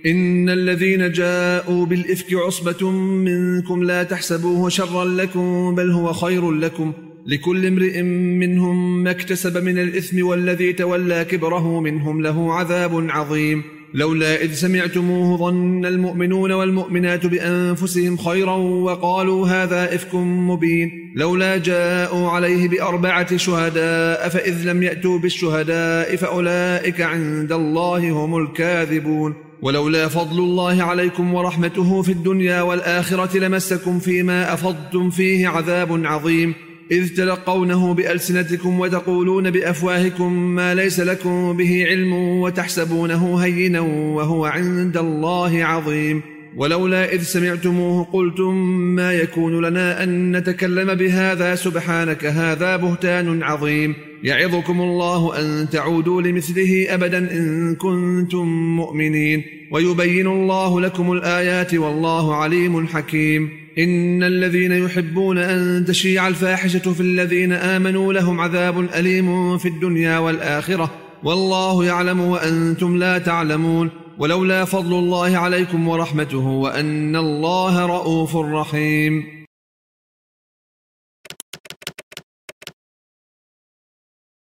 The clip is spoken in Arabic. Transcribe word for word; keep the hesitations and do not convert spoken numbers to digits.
إن الذين جاءوا بالإفك عصبة منكم لا تحسبوه شرا لكم بل هو خير لكم، لكل امرئ منهم ما اكتسب من الإثم والذي تولى كبره منهم له عذاب عظيم. لولا إذ سمعتموه ظن المؤمنون والمؤمنات بأنفسهم خيرا وقالوا هذا إفك مبين، لولا جاءوا عليه بأربعة شهداء فإذ لم يأتوا بالشهداء فأولئك عند الله هم الكاذبون. ولولا فضل الله عليكم ورحمته في الدنيا والآخرة لمسكم فيما أفضتم فيه عذاب عظيم، إذ تلقونه بألسنتكم وتقولون بأفواهكم ما ليس لكم به علم وتحسبونه هينا وهو عند الله عظيم. ولولا إذ سمعتموه قلتم ما يكون لنا أن نتكلم بهذا سبحانك هذا بهتان عظيم، يعظكم الله أن تعودوا لمثله أبدا إن كنتم مؤمنين، ويبين الله لكم الآيات والله عليم حكيم. إن الذين يحبون أن تشيع الفاحشة في الذين آمنوا لهم عذاب أليم في الدنيا والآخرة والله يعلم وأنتم لا تعلمون. ولولا فضل الله عليكم ورحمته وأن الله رؤوف رحيم.